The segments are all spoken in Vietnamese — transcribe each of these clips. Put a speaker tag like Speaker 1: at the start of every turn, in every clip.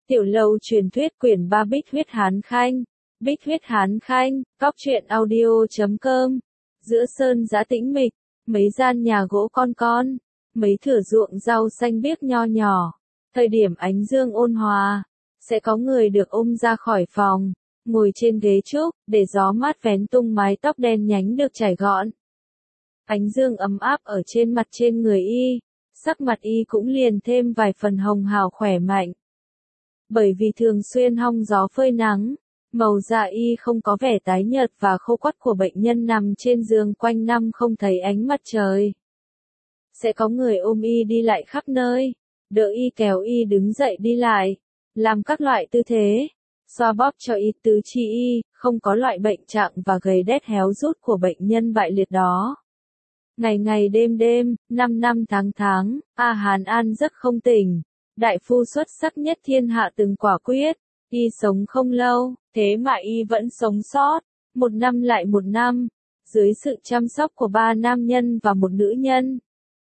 Speaker 1: Tiểu Lâu truyền thuyết quyển 3 Bích huyết Hán Khanh. Bích huyết Hán Khanh, góc truyện audio.com. Giữa sơn giã tĩnh mịch, mấy gian nhà gỗ con, mấy thửa ruộng rau xanh biếc nho nhỏ. Thời điểm ánh dương ôn hòa, sẽ có người được ôm ra khỏi phòng, ngồi trên ghế trúc, để gió mát vén tung mái tóc đen nhánh được chải gọn. Ánh dương ấm áp ở trên mặt trên người y, sắc mặt y cũng liền thêm vài phần hồng hào khỏe mạnh. Bởi vì thường xuyên hong gió phơi nắng, màu da y không có vẻ tái nhợt và khô quắt của bệnh nhân nằm trên giường quanh năm không thấy ánh mặt trời. Sẽ có người ôm y đi lại khắp nơi, đỡ y kéo y đứng dậy đi lại, làm các loại tư thế, xoa bóp cho y tứ chi y, không có loại bệnh trạng và gầy đét héo rút của bệnh nhân bại liệt đó. Ngày ngày đêm đêm, năm năm tháng, A Hán An giấc không tỉnh. Đại phu xuất sắc nhất thiên hạ từng quả quyết, y sống không lâu, thế mà y vẫn sống sót, một năm lại một năm, dưới sự chăm sóc của 3 nam nhân và một nữ nhân.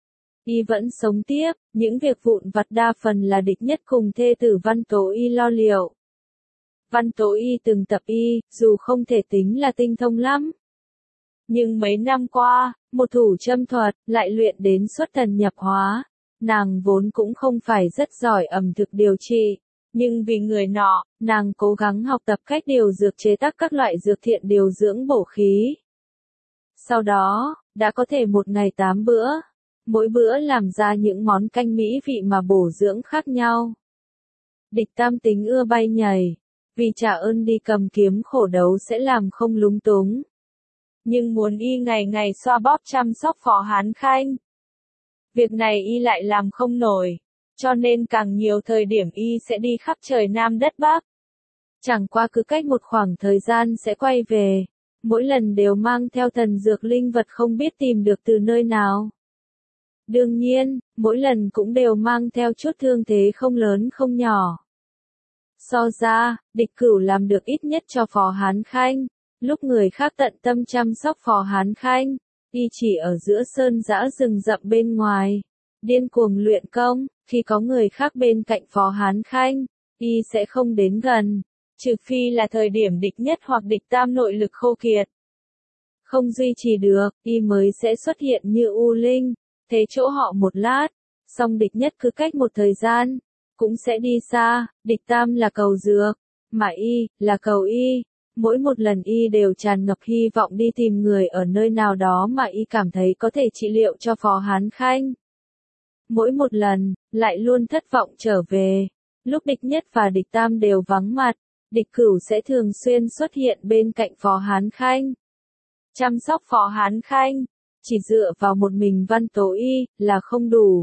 Speaker 1: Y vẫn sống tiếp, những việc vụn vặt đa phần là địch nhất cùng thê tử Văn Tố Y lo liệu. Văn Tố Y từng tập y, dù không thể tính là tinh thông lắm. Nhưng mấy năm qua, một thủ châm thuật, lại luyện đến xuất thần nhập hóa. Nàng vốn cũng không phải rất giỏi ẩm thực điều trị, nhưng vì người nọ, nàng cố gắng học tập cách điều dược chế tác các loại dược thiện điều dưỡng bổ khí. Sau đó, đã có thể một ngày 8 bữa, mỗi bữa làm ra những món canh mỹ vị mà bổ dưỡng khác nhau. Địch Tam tính ưa bay nhảy, vì trả ơn đi cầm kiếm khổ đấu sẽ làm không lúng túng. Nhưng muốn y ngày ngày xoa bóp chăm sóc Phó Hán Khanh. Việc này y lại làm không nổi, cho nên càng nhiều thời điểm y sẽ đi khắp trời Nam đất Bắc. Chẳng qua cứ cách một khoảng thời gian sẽ quay về, mỗi lần đều mang theo thần dược linh vật không biết tìm được từ nơi nào. Đương nhiên, mỗi lần cũng đều mang theo chút thương thế không lớn không nhỏ. So ra, Địch Cửu làm được ít nhất cho Phó Hán Khanh, lúc người khác tận tâm chăm sóc Phó Hán Khanh. Y chỉ ở giữa sơn dã rừng rậm bên ngoài, điên cuồng luyện công, khi có người khác bên cạnh Phó Hán Khanh, y sẽ không đến gần, trừ phi là thời điểm địch nhất hoặc địch tam nội lực khô kiệt. Không duy trì được, y mới sẽ xuất hiện như U Linh, thế chỗ họ một lát, song địch nhất cứ cách một thời gian, cũng sẽ đi xa, địch tam là cầu dược, mà y, là cầu y. Mỗi một lần y đều tràn ngập hy vọng đi tìm người ở nơi nào đó mà y cảm thấy có thể trị liệu cho Phó Hán Khanh. Mỗi một lần, lại luôn thất vọng trở về. Lúc địch nhất và địch tam đều vắng mặt, Địch Cửu sẽ thường xuyên xuất hiện bên cạnh Phó Hán Khanh. Chăm sóc Phó Hán Khanh, chỉ dựa vào một mình Văn Tố Y, là không đủ.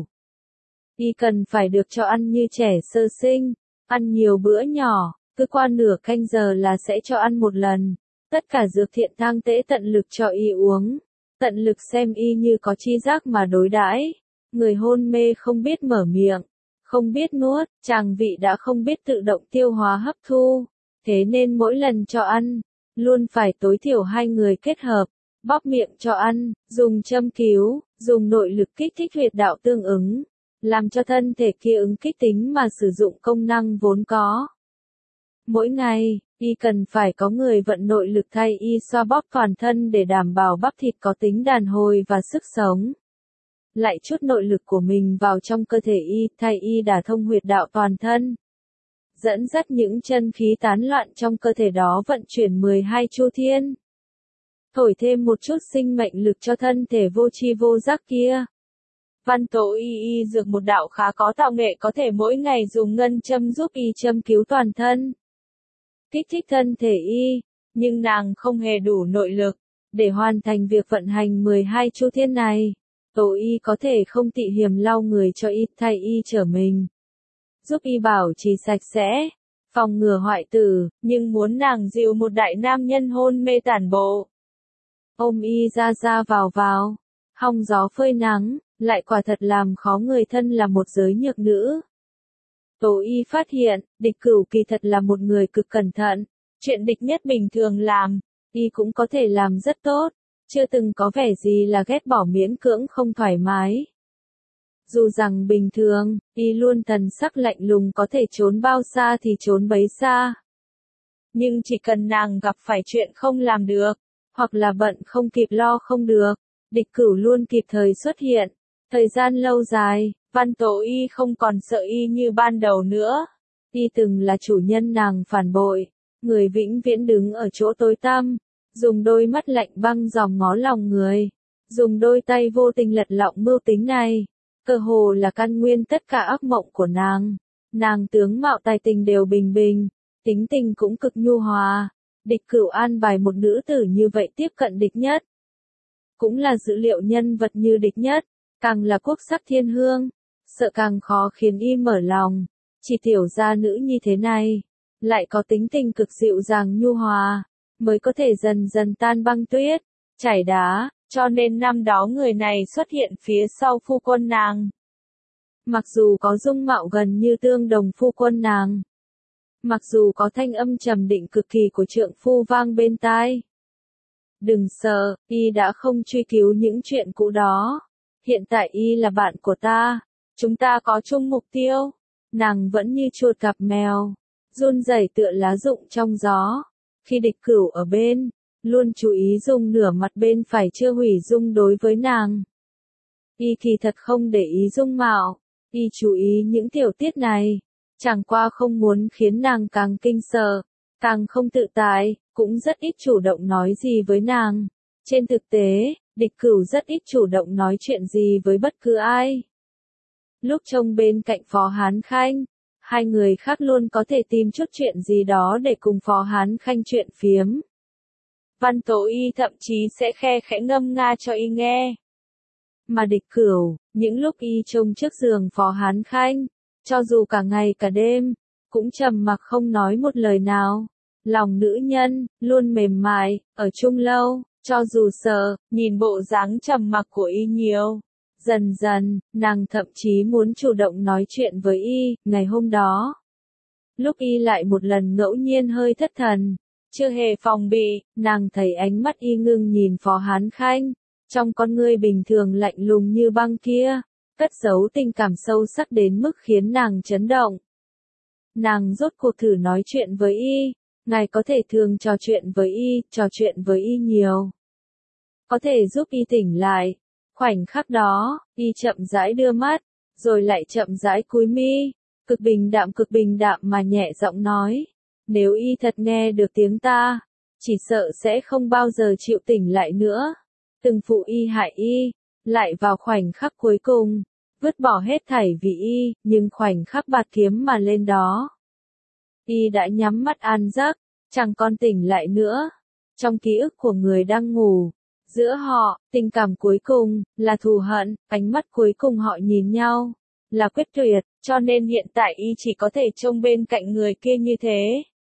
Speaker 1: Y cần phải được cho ăn như trẻ sơ sinh, ăn nhiều bữa nhỏ. Cứ qua nửa canh giờ là sẽ cho ăn một lần, tất cả dược thiện thang tễ tận lực cho y uống, tận lực xem y như có tri giác mà đối đãi. Người hôn mê không biết mở miệng, không biết nuốt, tràng vị đã không biết tự động tiêu hóa hấp thu, thế nên mỗi lần cho ăn, luôn phải tối thiểu 2 người kết hợp, bóp miệng cho ăn, dùng châm cứu, dùng nội lực kích thích huyệt đạo tương ứng, làm cho thân thể kia ứng kích tính mà sử dụng công năng vốn có. Mỗi ngày, y cần phải có người vận nội lực thay y xoa bóp toàn thân để đảm bảo bắp thịt có tính đàn hồi và sức sống. Lại chút nội lực của mình vào trong cơ thể y, thay y đả thông huyệt đạo toàn thân. Dẫn dắt những chân khí tán loạn trong cơ thể đó vận chuyển 12 chu thiên. Thổi thêm một chút sinh mệnh lực cho thân thể vô tri vô giác kia. Văn Tố Y dược một đạo khá có tạo nghệ có thể mỗi ngày dùng ngân châm giúp y châm cứu toàn thân. Kích thích thân thể y, nhưng nàng không hề đủ nội lực, để hoàn thành việc vận hành 12 chu thiên này. Tố Y có thể không tị hiềm lau người cho y thay y trở mình. Giúp y bảo trì sạch sẽ, phòng ngừa hoại tử, nhưng muốn nàng dìu một đại nam nhân hôn mê tản bộ. Ôm y ra vào, hong gió phơi nắng, lại quả thật làm khó người thân là một giới nhược nữ. Tố Y phát hiện, Địch Cửu kỳ thật là một người cực cẩn thận, chuyện địch nhất bình thường làm, y cũng có thể làm rất tốt, chưa từng có vẻ gì là ghét bỏ miễn cưỡng không thoải mái. Dù rằng bình thường, y luôn thần sắc lạnh lùng có thể trốn bao xa thì trốn bấy xa. Nhưng chỉ cần nàng gặp phải chuyện không làm được, hoặc là bận không kịp lo không được, địch cửu luôn kịp thời xuất hiện. Thời gian lâu dài, Văn Tố Y không còn sợ y như ban đầu nữa. Y từng là chủ nhân nàng phản bội, người vĩnh viễn đứng ở chỗ tối tăm, dùng đôi mắt lạnh băng dòm ngó lòng người, dùng đôi tay vô tình lật lọng mưu tính này, cơ hồ là căn nguyên tất cả ác mộng của nàng. Nàng tướng mạo tài tình đều bình bình, tính tình cũng cực nhu hòa. Địch Cửu an bài một nữ tử như vậy tiếp cận địch nhất. Cũng là dữ liệu nhân vật như địch nhất, càng là quốc sắc thiên hương, sợ càng khó khiến y mở lòng. Chỉ tiểu gia nữ như thế này, lại có tính tình cực dịu dàng nhu hòa, mới có thể dần dần tan băng tuyết, chảy đá, cho nên năm đó người này xuất hiện phía sau phu quân nàng. Mặc dù có dung mạo gần như tương đồng phu quân nàng, mặc dù có thanh âm trầm định cực kỳ của trượng phu vang bên tai. Đừng sợ, y đã không truy cứu những chuyện cũ đó. Hiện tại y là bạn của ta, chúng ta có chung mục tiêu. Nàng vẫn như chuột gặp mèo, run rẩy tựa lá rụng trong gió. Khi địch cửu ở bên, luôn chú ý dùng nửa mặt bên phải chưa hủy dung đối với nàng. Y kỳ thật không để ý dung mạo, y chú ý những tiểu tiết này, chẳng qua không muốn khiến nàng càng kinh sợ, càng không tự tại, cũng rất ít chủ động nói gì với nàng. Trên thực tế, địch cửu rất ít chủ động nói chuyện gì với bất cứ ai. Lúc trông bên cạnh Phó Hán Khanh, hai người khác luôn có thể tìm chút chuyện gì đó để cùng Phó Hán Khanh chuyện phiếm. Văn Tố Y thậm chí sẽ khe khẽ ngâm nga cho y nghe. Mà địch cửu, những lúc y trông trước giường Phó Hán Khanh, cho dù cả ngày cả đêm, cũng trầm mặc không nói một lời nào. Lòng nữ nhân, luôn mềm mại, ở chung lâu, cho dù sợ, nhìn bộ dáng trầm mặc của y nhiều. Dần dần, nàng thậm chí muốn chủ động nói chuyện với y. Ngày hôm đó, lúc y lại một lần ngẫu nhiên hơi thất thần, chưa hề phòng bị, nàng thấy ánh mắt y ngưng nhìn Phó Hán Khanh, trong con ngươi bình thường lạnh lùng như băng kia, cất giấu tình cảm sâu sắc đến mức khiến nàng chấn động. Nàng rốt cuộc thử nói chuyện với y, ngài có thể thường trò chuyện với y nhiều. Có thể giúp y tỉnh lại. Khoảnh khắc đó, y chậm rãi đưa mắt, rồi lại chậm rãi cúi mi, cực bình đạm mà nhẹ giọng nói. Nếu y thật nghe được tiếng ta, chỉ sợ sẽ không bao giờ chịu tỉnh lại nữa. Từng phụ y hại y, lại vào khoảnh khắc cuối cùng, vứt bỏ hết thảy vì y, nhưng khoảnh khắc bạt kiếm mà lên đó. Y đã nhắm mắt an giấc, chẳng còn tỉnh lại nữa. Trong ký ức của người đang ngủ, giữa họ, tình cảm cuối cùng, là thù hận, ánh mắt cuối cùng họ nhìn nhau, là quyết tuyệt, cho nên hiện tại y chỉ có thể trông bên cạnh người kia như thế.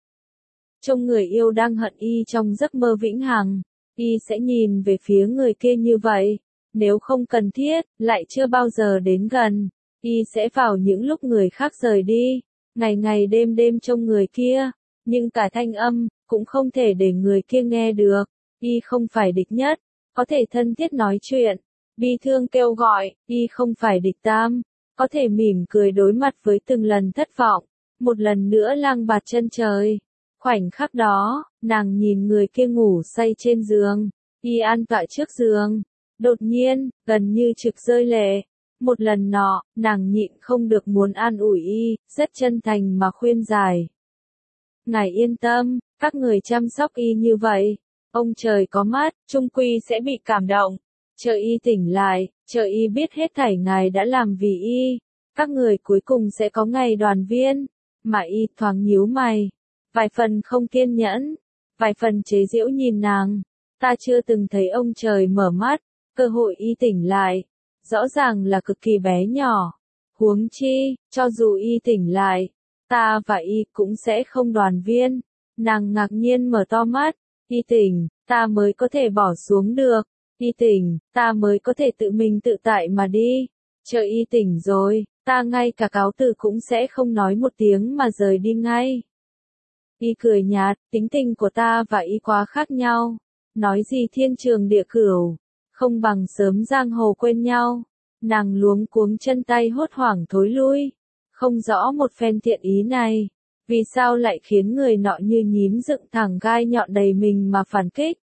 Speaker 1: Trông người yêu đang hận y trong giấc mơ vĩnh hằng, y sẽ nhìn về phía người kia như vậy, nếu không cần thiết, lại chưa bao giờ đến gần, y sẽ vào những lúc người khác rời đi, ngày đêm trông người kia, nhưng cả thanh âm, cũng không thể để người kia nghe được, y không phải địch nhất. Có thể thân thiết nói chuyện, bi thương kêu gọi, y không phải địch tam, có thể mỉm cười đối mặt với từng lần thất vọng, một lần nữa lang bạt chân trời. Khoảnh khắc đó, nàng nhìn người kia ngủ say trên giường, y an tọa trước giường, đột nhiên, gần như trực rơi lệ. Một lần nọ, nàng nhịn không được muốn an ủi y, rất chân thành mà khuyên giải. Ngài yên tâm, các người chăm sóc y như vậy. Ông trời có mắt, chung quy sẽ bị cảm động. Chờ y tỉnh lại, chờ y biết hết thảy ngài đã làm vì y. Các người cuối cùng sẽ có ngày đoàn viên. Mà y thoáng nhíu mày. Vài phần không kiên nhẫn. Vài phần chế giễu nhìn nàng. Ta chưa từng thấy ông trời mở mắt. Cơ hội y tỉnh lại. Rõ ràng là cực kỳ bé nhỏ. Huống chi, cho dù y tỉnh lại, ta và y cũng sẽ không đoàn viên. Nàng ngạc nhiên mở to mắt. Y tỉnh, ta mới có thể bỏ xuống được. Y tỉnh, ta mới có thể tự mình tự tại mà đi. Chờ y tỉnh rồi, ta ngay cả cáo từ cũng sẽ không nói một tiếng mà rời đi ngay. Y cười nhạt, tính tình của ta và y quá khác nhau. Nói gì thiên trường địa cửu, không bằng sớm giang hồ quên nhau. Nàng luống cuống chân tay hốt hoảng thối lui, không rõ một phen thiện ý này, vì sao lại khiến người nọ như nhím dựng thẳng gai nhọn đầy mình mà phản kích.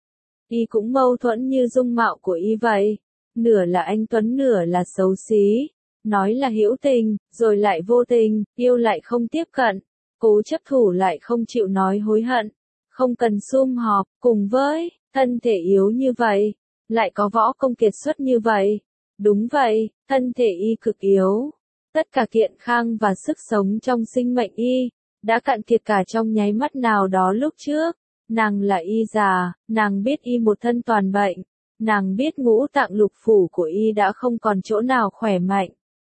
Speaker 1: Y cũng mâu thuẫn như dung mạo của y vậy, nửa là anh tuấn nửa là xấu xí, nói là hữu tình, rồi lại vô tình, yêu lại không tiếp cận, cố chấp thủ lại không chịu nói hối hận, không cần sum họp, cùng với thân thể yếu như vậy, lại có võ công kiệt xuất như vậy. Đúng vậy, thân thể y cực yếu, tất cả kiện khang và sức sống trong sinh mệnh y đã cạn kiệt cả trong nháy mắt nào đó lúc trước. Nàng là y già, nàng biết y một thân toàn bệnh, nàng biết ngũ tạng lục phủ của y đã không còn chỗ nào khỏe mạnh.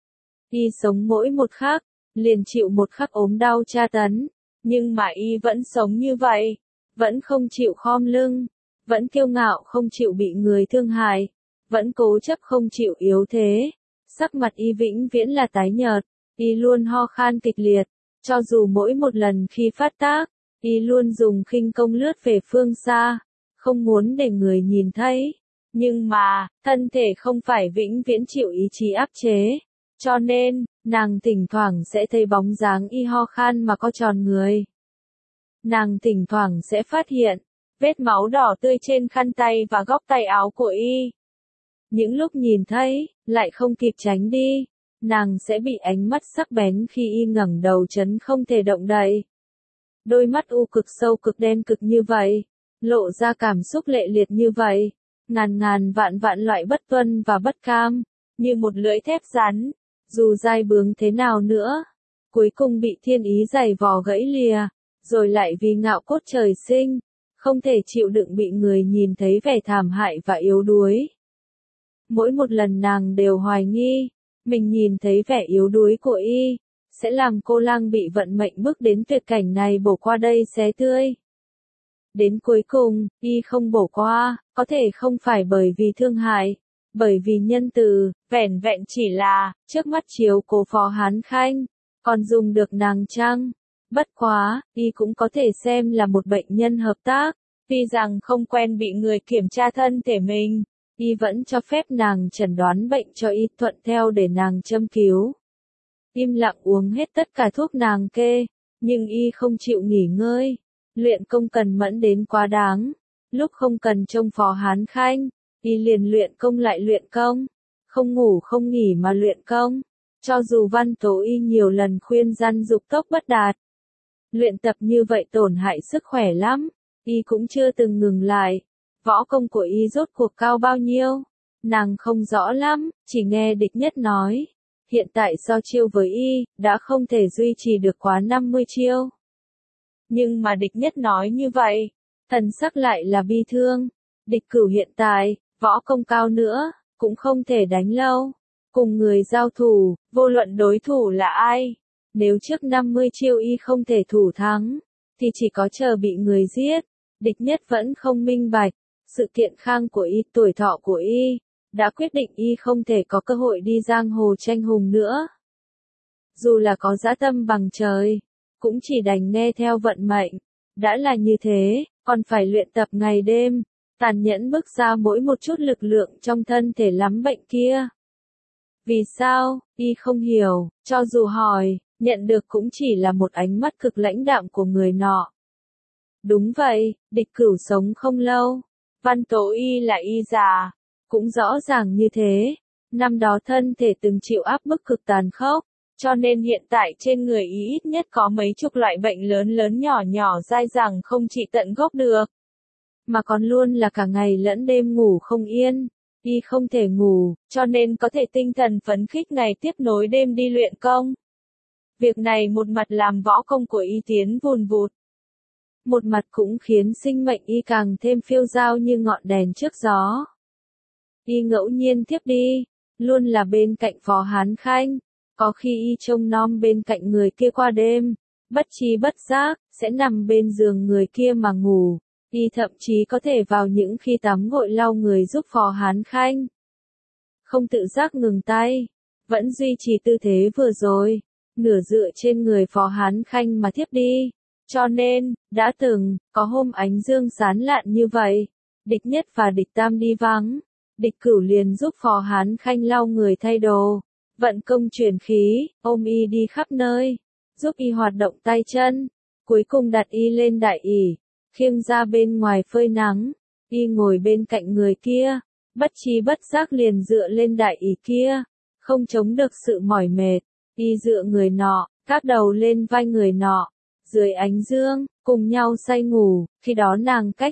Speaker 1: Y sống mỗi một khắc, liền chịu một khắc ốm đau tra tấn, nhưng mà y vẫn sống như vậy, vẫn không chịu khom lưng, vẫn kiêu ngạo không chịu bị người thương hại, vẫn cố chấp không chịu yếu thế. Sắc mặt y vĩnh viễn là tái nhợt, y luôn ho khan kịch liệt, cho dù mỗi một lần khi phát tác, y luôn dùng khinh công lướt về phương xa, không muốn để người nhìn thấy. Nhưng mà, thân thể không phải vĩnh viễn chịu ý chí áp chế, cho nên, nàng thỉnh thoảng sẽ thấy bóng dáng y ho khan mà co tròn người. Nàng thỉnh thoảng sẽ phát hiện vết máu đỏ tươi trên khăn tay và góc tay áo của y. Những lúc nhìn thấy, lại không kịp tránh đi, nàng sẽ bị ánh mắt sắc bén khi y ngẩng đầu chấn không thể động đậy. Đôi mắt u cực sâu cực đen cực như vậy, lộ ra cảm xúc lệ liệt như vậy, ngàn ngàn vạn vạn loại bất tuân và bất cam, như một lưỡi thép rắn, dù dai bướng thế nào nữa, cuối cùng bị thiên ý giày vò gãy lìa, rồi lại vì ngạo cốt trời sinh, không thể chịu đựng bị người nhìn thấy vẻ thảm hại và yếu đuối. Mỗi một lần nàng đều hoài nghi, mình nhìn thấy vẻ yếu đuối của y, sẽ làm cô lang bị vận mệnh bước đến tuyệt cảnh này bổ qua đây xé tươi. Đến cuối cùng, y không bổ qua, có thể không phải bởi vì thương hại, bởi vì nhân từ, vẻn vẹn chỉ là, trước mắt chiếu cố Phó Hán Khanh, còn dùng được nàng chăng? Bất quá, y cũng có thể xem là một bệnh nhân hợp tác, tuy rằng không quen bị người kiểm tra thân thể mình, y vẫn cho phép nàng chẩn đoán bệnh cho y thuận theo để nàng châm cứu. Im lặng uống hết tất cả thuốc nàng kê, nhưng y không chịu nghỉ ngơi, luyện công cần mẫn đến quá đáng, lúc không cần trông Phó Hán Khanh, y liền luyện công lại luyện công, không ngủ không nghỉ mà luyện công, cho dù Văn Tố Y nhiều lần khuyên răn dục tốc bất đạt. Luyện tập như vậy tổn hại sức khỏe lắm, y cũng chưa từng ngừng lại. Võ công của y rốt cuộc cao bao nhiêu? Nàng không rõ lắm, chỉ nghe địch nhất nói. Hiện tại so chiêu với y, đã không thể duy trì được quá 50 chiêu. Nhưng mà địch nhất nói như vậy, thần sắc lại là bi thương. Địch Cửu hiện tại, võ công cao nữa, cũng không thể đánh lâu. Cùng người giao thủ, vô luận đối thủ là ai. Nếu trước 50 chiêu y không thể thủ thắng, thì chỉ có chờ bị người giết. Địch nhất vẫn không minh bạch. Sự kiện khang của y, tuổi thọ của y, đã quyết định y không thể có cơ hội đi giang hồ tranh hùng nữa. Dù là có dã tâm bằng trời, cũng chỉ đành nghe theo vận mệnh. Đã là như thế, còn phải luyện tập ngày đêm, tàn nhẫn bức ra mỗi một chút lực lượng trong thân thể lắm bệnh kia. Vì sao, y không hiểu, cho dù hỏi, nhận được cũng chỉ là một ánh mắt cực lãnh đạm của người nọ. Đúng vậy, Địch Cửu sống không lâu. Văn Tố Y là y già, cũng rõ ràng như thế. Năm đó thân thể từng chịu áp bức cực tàn khốc, cho nên hiện tại trên người y ít nhất có mấy chục loại bệnh lớn lớn nhỏ nhỏ dai dẳng không trị tận gốc được. Mà còn luôn là cả ngày lẫn đêm ngủ không yên, y không thể ngủ, cho nên có thể tinh thần phấn khích ngày tiếp nối đêm đi luyện công. Việc này một mặt làm võ công của y tiến vùn vụt. Một mặt cũng khiến sinh mệnh y càng thêm phiêu dao như ngọn đèn trước gió. Y ngẫu nhiên thiếp đi, luôn là bên cạnh Phó Hán Khanh, có khi y trông nom bên cạnh người kia qua đêm, bất tri bất giác, sẽ nằm bên giường người kia mà ngủ, y thậm chí có thể vào những khi tắm gội lau người giúp Phó Hán Khanh. Không tự giác ngừng tay, vẫn duy trì tư thế vừa rồi, nửa dựa trên người Phó Hán Khanh mà thiếp đi. Cho nên, đã từng, có hôm ánh dương sáng lạn như vậy, địch nhất và địch tam đi vắng, Địch Cửu liền giúp Phó Hán Khanh lau người thay đồ, vận công truyền khí, ôm y đi khắp nơi, giúp y hoạt động tay chân, cuối cùng đặt y lên đại ỷ, khiêng ra bên ngoài phơi nắng, y ngồi bên cạnh người kia, bất tri bất giác liền dựa lên đại ỷ kia, không chống được sự mỏi mệt, y dựa người nọ, gác đầu lên vai người nọ, dưới ánh dương, cùng nhau say ngủ, khi đó nàng cách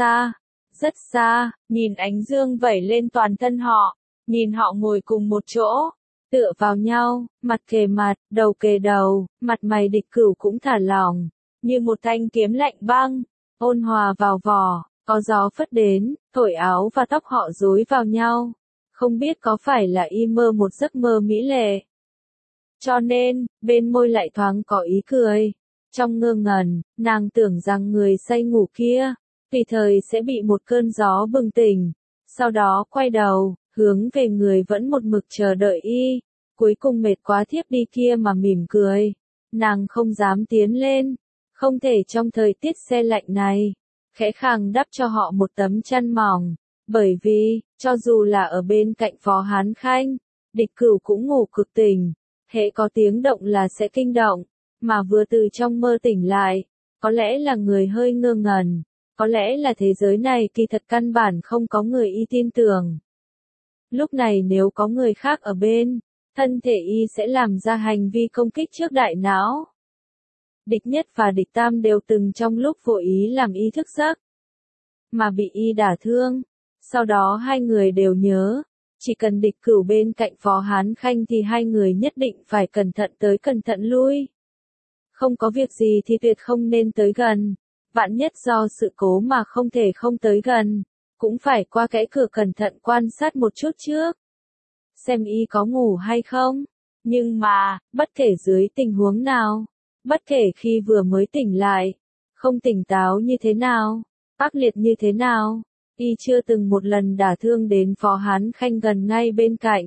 Speaker 1: rất xa, nhìn ánh dương vẩy lên toàn thân họ, nhìn họ ngồi cùng một chỗ, tựa vào nhau, mặt kề mặt, đầu kề đầu, mặt mày Địch Cửu cũng thả lỏng, như một thanh kiếm lạnh băng, ôn hòa vào vỏ, có gió phất đến, thổi áo và tóc họ rối vào nhau, không biết có phải là y mơ một giấc mơ mỹ lệ. Cho nên, bên môi lại thoáng có ý cười. Trong ngơ ngẩn, nàng tưởng rằng người say ngủ kia, tùy thời sẽ bị một cơn gió bừng tỉnh, sau đó quay đầu, hướng về người vẫn một mực chờ đợi y, cuối cùng mệt quá thiếp đi kia mà mỉm cười. Nàng không dám tiến lên, không thể trong thời tiết se lạnh này, khẽ khàng đắp cho họ một tấm chăn mỏng, bởi vì, cho dù là ở bên cạnh Phó Hán Khanh, Địch Cửu cũng ngủ cực tỉnh, hễ có tiếng động là sẽ kinh động, mà vừa từ trong mơ tỉnh lại, có lẽ là người hơi ngơ ngẩn, có lẽ là thế giới này kỳ thật căn bản không có người y tin tưởng. Lúc này nếu có người khác ở bên, thân thể y sẽ làm ra hành vi công kích trước đại não. Địch Nhất và Địch Tam đều từng trong lúc vô ý làm y thức giấc, mà bị y đả thương. Sau đó hai người đều nhớ, chỉ cần Địch Cửu bên cạnh Phó Hán Khanh thì hai người nhất định phải cẩn thận tới cẩn thận lui. Không có việc gì thì tuyệt không nên tới gần, vạn nhất do sự cố mà không thể không tới gần, cũng phải qua kẽ cửa cẩn thận quan sát một chút trước. Xem y có ngủ hay không, nhưng mà, bất kể dưới tình huống nào, bất kể khi vừa mới tỉnh lại, không tỉnh táo như thế nào, ác liệt như thế nào, y chưa từng một lần đả thương đến Phó Hán Khanh gần ngay bên cạnh.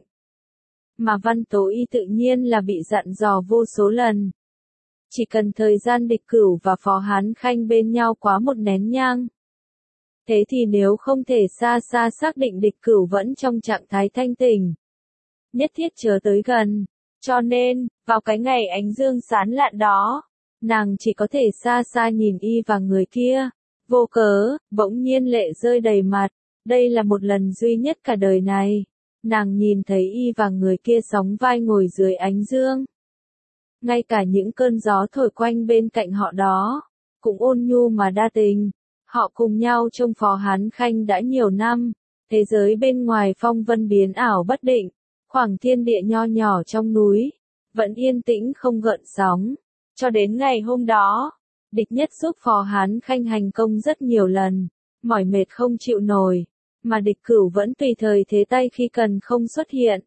Speaker 1: Mà Văn Tố Y tự nhiên là bị dặn dò vô số lần. Chỉ cần thời gian Địch Cửu và Phó Hán Khanh bên nhau quá một nén nhang. Thế thì nếu không thể xa xa xác định Địch Cửu vẫn trong trạng thái thanh tỉnh, nhất thiết chớ tới gần. Cho nên, vào cái ngày ánh dương sáng lạn đó, nàng chỉ có thể xa xa nhìn y và người kia. Vô cớ, bỗng nhiên lệ rơi đầy mặt, đây là một lần duy nhất cả đời này. Nàng nhìn thấy y và người kia sóng vai ngồi dưới ánh dương. Ngay cả những cơn gió thổi quanh bên cạnh họ đó, cũng ôn nhu mà đa tình. Họ cùng nhau trông Phó Hán Khanh đã nhiều năm, thế giới bên ngoài phong vân biến ảo bất định, khoảng thiên địa nho nhỏ trong núi, vẫn yên tĩnh không gợn sóng. Cho đến ngày hôm đó, Địch Nhất giúp Phó Hán Khanh hành công rất nhiều lần, mỏi mệt không chịu nổi, mà Địch Cửu vẫn tùy thời thế tay khi cần không xuất hiện.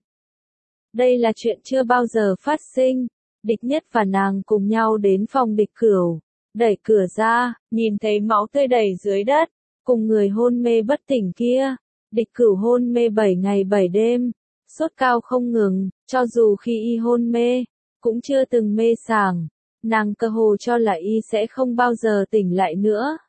Speaker 1: Đây là chuyện chưa bao giờ phát sinh. Địch Nhất và nàng cùng nhau đến phòng Địch Cửu, đẩy cửa ra, nhìn thấy máu tươi đầy dưới đất, cùng người hôn mê bất tỉnh kia. Địch Cửu hôn mê 7 ngày 7 đêm, sốt cao không ngừng, cho dù khi y hôn mê, cũng chưa từng mê sảng. Nàng cơ hồ cho là y sẽ không bao giờ tỉnh lại nữa.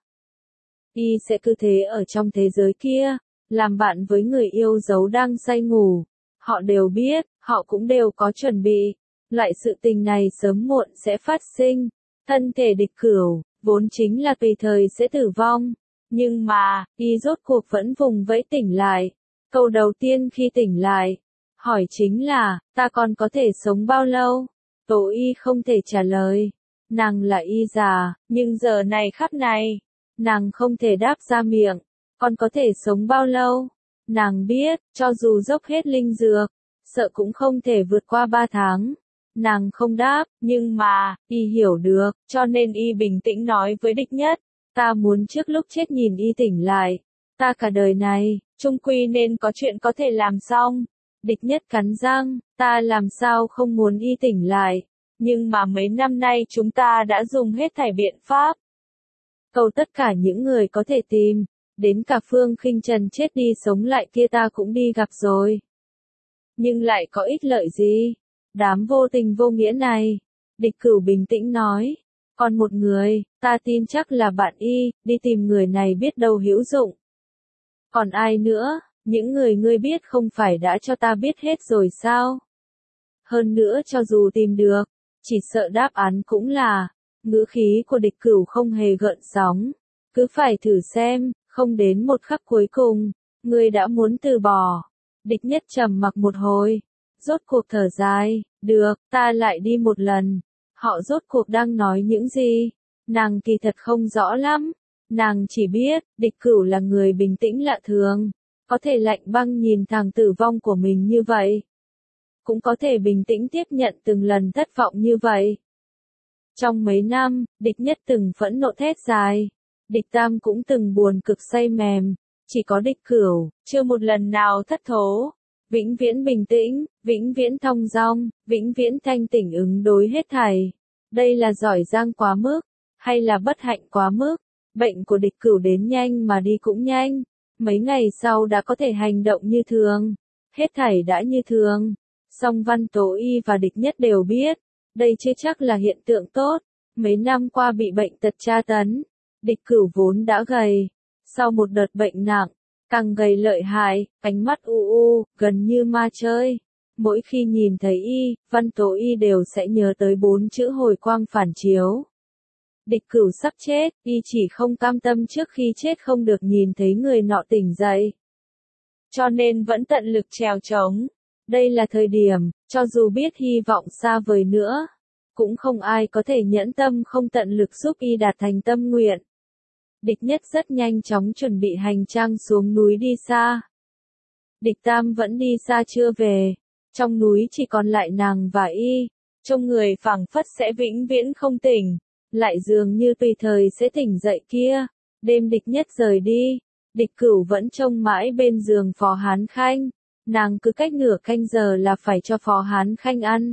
Speaker 1: Y sẽ cứ thế ở trong thế giới kia, làm bạn với người yêu dấu đang say ngủ. Họ đều biết, họ cũng đều có chuẩn bị. Loại sự tình này sớm muộn sẽ phát sinh. Thân thể Địch Cửu, vốn chính là tùy thời sẽ tử vong. Nhưng mà, y rốt cuộc vẫn vùng vẫy tỉnh lại. Câu đầu tiên khi tỉnh lại, hỏi chính là, ta còn có thể sống bao lâu? Tố Y không thể trả lời. Nàng là y già, nhưng giờ này khắc này, nàng không thể đáp ra miệng. Còn có thể sống bao lâu? Nàng biết, cho dù dốc hết linh dược, sợ cũng không thể vượt qua 3 tháng. Nàng không đáp, nhưng mà, y hiểu được, cho nên y bình tĩnh nói với Địch Nhất, ta muốn trước lúc chết nhìn y tỉnh lại. Ta cả đời này, chung quy nên có chuyện có thể làm xong. Địch Nhất cắn răng, ta làm sao không muốn y tỉnh lại. Nhưng mà mấy năm nay chúng ta đã dùng hết thảy biện pháp. Cầu tất cả những người có thể tìm, đến cả Phương Khinh Trần chết đi sống lại kia ta cũng đi gặp rồi. Nhưng lại có ích lợi gì? Đám vô tình vô nghĩa này. Địch Cửu bình tĩnh nói. Còn một người, ta tin chắc là bạn y, đi tìm người này biết đâu hữu dụng. Còn ai nữa? Những người ngươi biết không phải đã cho ta biết hết rồi sao? Hơn nữa cho dù tìm được, chỉ sợ đáp án cũng là, ngữ khí của địch cửu không hề gợn sóng. Cứ phải thử xem, không đến một khắc cuối cùng, ngươi đã muốn từ bỏ. Địch nhất trầm mặc một hồi, rốt cuộc thở dài, được, ta lại đi một lần. Họ rốt cuộc đang nói những gì? Nàng kỳ thật không rõ lắm. Nàng chỉ biết, địch cửu là người bình tĩnh lạ thường. Có thể lạnh băng nhìn thẳng tử vong của mình như vậy. Cũng có thể bình tĩnh tiếp nhận từng lần thất vọng như vậy. Trong mấy năm, địch nhất từng phẫn nộ thét dài. Địch tam cũng từng buồn cực say mềm. Chỉ có địch cửu, chưa một lần nào thất thố. Vĩnh viễn bình tĩnh, vĩnh viễn thong dong, vĩnh viễn thanh tỉnh ứng đối hết thảy. Đây là giỏi giang quá mức, hay là bất hạnh quá mức? Bệnh của địch cửu đến nhanh mà đi cũng nhanh. Mấy ngày sau đã có thể hành động như thường. Hết thảy đã như thường. Song Văn Tố Y và địch nhất đều biết. Đây chưa chắc là hiện tượng tốt. Mấy năm qua bị bệnh tật tra tấn. Địch cửu vốn đã gầy. Sau một đợt bệnh nặng, càng gầy lợi hại, ánh mắt u u, gần như ma chơi. Mỗi khi nhìn thấy y, Văn Tố Y đều sẽ nhớ tới 4 chữ hồi quang phản chiếu. Địch cửu sắp chết, y chỉ không cam tâm trước khi chết không được nhìn thấy người nọ tỉnh dậy. Cho nên vẫn tận lực trèo trống. Đây là thời điểm, cho dù biết hy vọng xa vời nữa, cũng không ai có thể nhẫn tâm không tận lực giúp y đạt thành tâm nguyện. Địch nhất rất nhanh chóng chuẩn bị hành trang xuống núi đi xa. Địch tam vẫn đi xa chưa về. Trong núi chỉ còn lại nàng và y. Trông người phảng phất sẽ vĩnh viễn không tỉnh. Lại dường như tùy thời sẽ tỉnh dậy kia. Đêm địch nhất rời đi. Địch cửu vẫn trông mãi bên giường Phó Hán Khanh. Nàng cứ cách nửa canh giờ là phải cho Phó Hán Khanh ăn.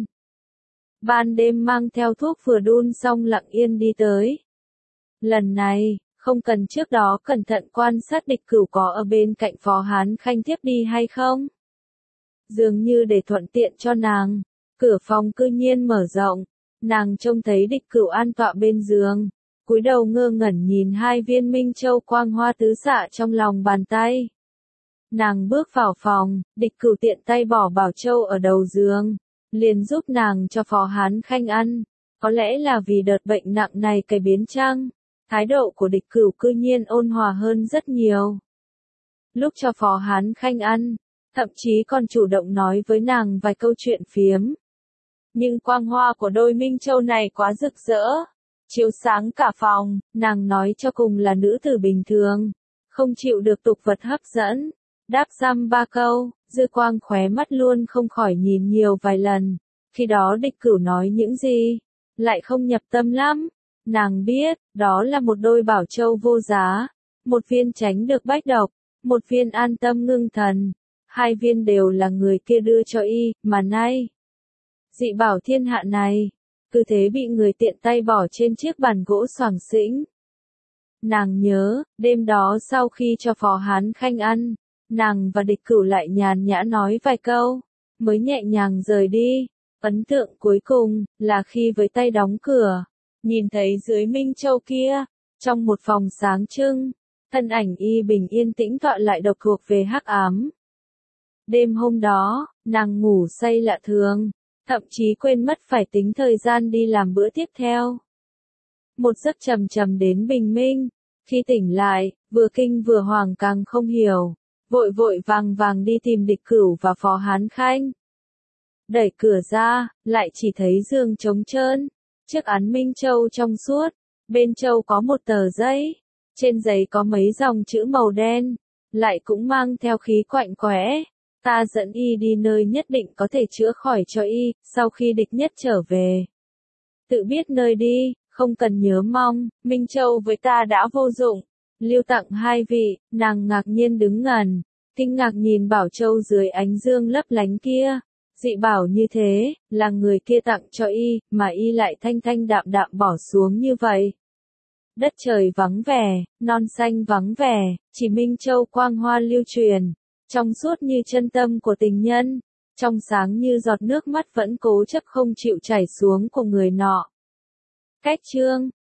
Speaker 1: Ban đêm mang theo thuốc vừa đun xong lặng yên đi tới. Lần này, không cần trước đó cẩn thận quan sát địch cửu có ở bên cạnh Phó Hán Khanh tiếp đi hay không. Dường như để thuận tiện cho nàng, cửa phòng cư nhiên mở rộng, nàng trông thấy địch cửu an tọa bên giường, cúi đầu ngơ ngẩn nhìn 2 viên minh châu quang hoa tứ xạ trong lòng bàn tay. Nàng bước vào phòng, địch cửu tiện tay bỏ bảo châu ở đầu giường, liền giúp nàng cho Phó Hán Khanh ăn, có lẽ là vì đợt bệnh nặng này cải biến chăng? Thái độ của địch cửu cư nhiên ôn hòa hơn rất nhiều. Lúc cho Phó Hán Khanh ăn, thậm chí còn chủ động nói với nàng vài câu chuyện phiếm. Nhưng quang hoa của đôi minh châu này quá rực rỡ, chiếu sáng cả phòng, nàng nói cho cùng là nữ tử bình thường, không chịu được tục vật hấp dẫn. Đáp dăm 3 câu, dư quang khóe mắt luôn không khỏi nhìn nhiều vài lần. Khi đó địch cửu nói những gì, lại không nhập tâm lắm. Nàng biết, đó là một đôi bảo châu vô giá, một viên tránh được bách độc, một viên an tâm ngưng thần, 2 viên đều là người kia đưa cho y, mà nay. Dị bảo thiên hạ này, cứ thế bị người tiện tay bỏ trên chiếc bàn gỗ xoàng xĩnh. Nàng nhớ, đêm đó sau khi cho Phó Hán Khanh ăn, nàng và địch cửu lại nhàn nhã nói vài câu, mới nhẹ nhàng rời đi. Ấn tượng cuối cùng, là khi với tay đóng cửa. Nhìn thấy dưới minh châu kia, trong một phòng sáng trưng, thân ảnh y bình yên tĩnh tọa lại độc thuộc về hắc ám. Đêm hôm đó, nàng ngủ say lạ thường, thậm chí quên mất phải tính thời gian đi làm bữa tiếp theo. Một giấc trầm trầm đến bình minh, khi tỉnh lại, vừa kinh vừa hoàng càng không hiểu, vội vội vàng vàng đi tìm địch cửu và Phó Hán Khanh. Đẩy cửa ra, lại chỉ thấy giường trống trơn. Chiếc án minh châu trong suốt, bên châu có một tờ giấy, trên giấy có mấy dòng chữ màu đen, lại cũng mang theo khí quạnh quẽ. Ta dẫn y đi nơi nhất định có thể chữa khỏi cho y, sau khi địch nhất trở về. Tự biết nơi đi, không cần nhớ mong, Minh Châu với ta đã vô dụng. Lưu tặng 2 vị, nàng ngạc nhiên đứng ngẩn, kinh ngạc nhìn bảo châu dưới ánh dương lấp lánh kia. Dị bảo như thế, là người kia tặng cho y, mà y lại thanh thanh đạm đạm bỏ xuống như vậy. Đất trời vắng vẻ, non xanh vắng vẻ, chỉ Minh Châu quang hoa lưu truyền, trong suốt như chân tâm của tình nhân, trong sáng như giọt nước mắt vẫn cố chấp không chịu chảy xuống của người nọ. Cách chương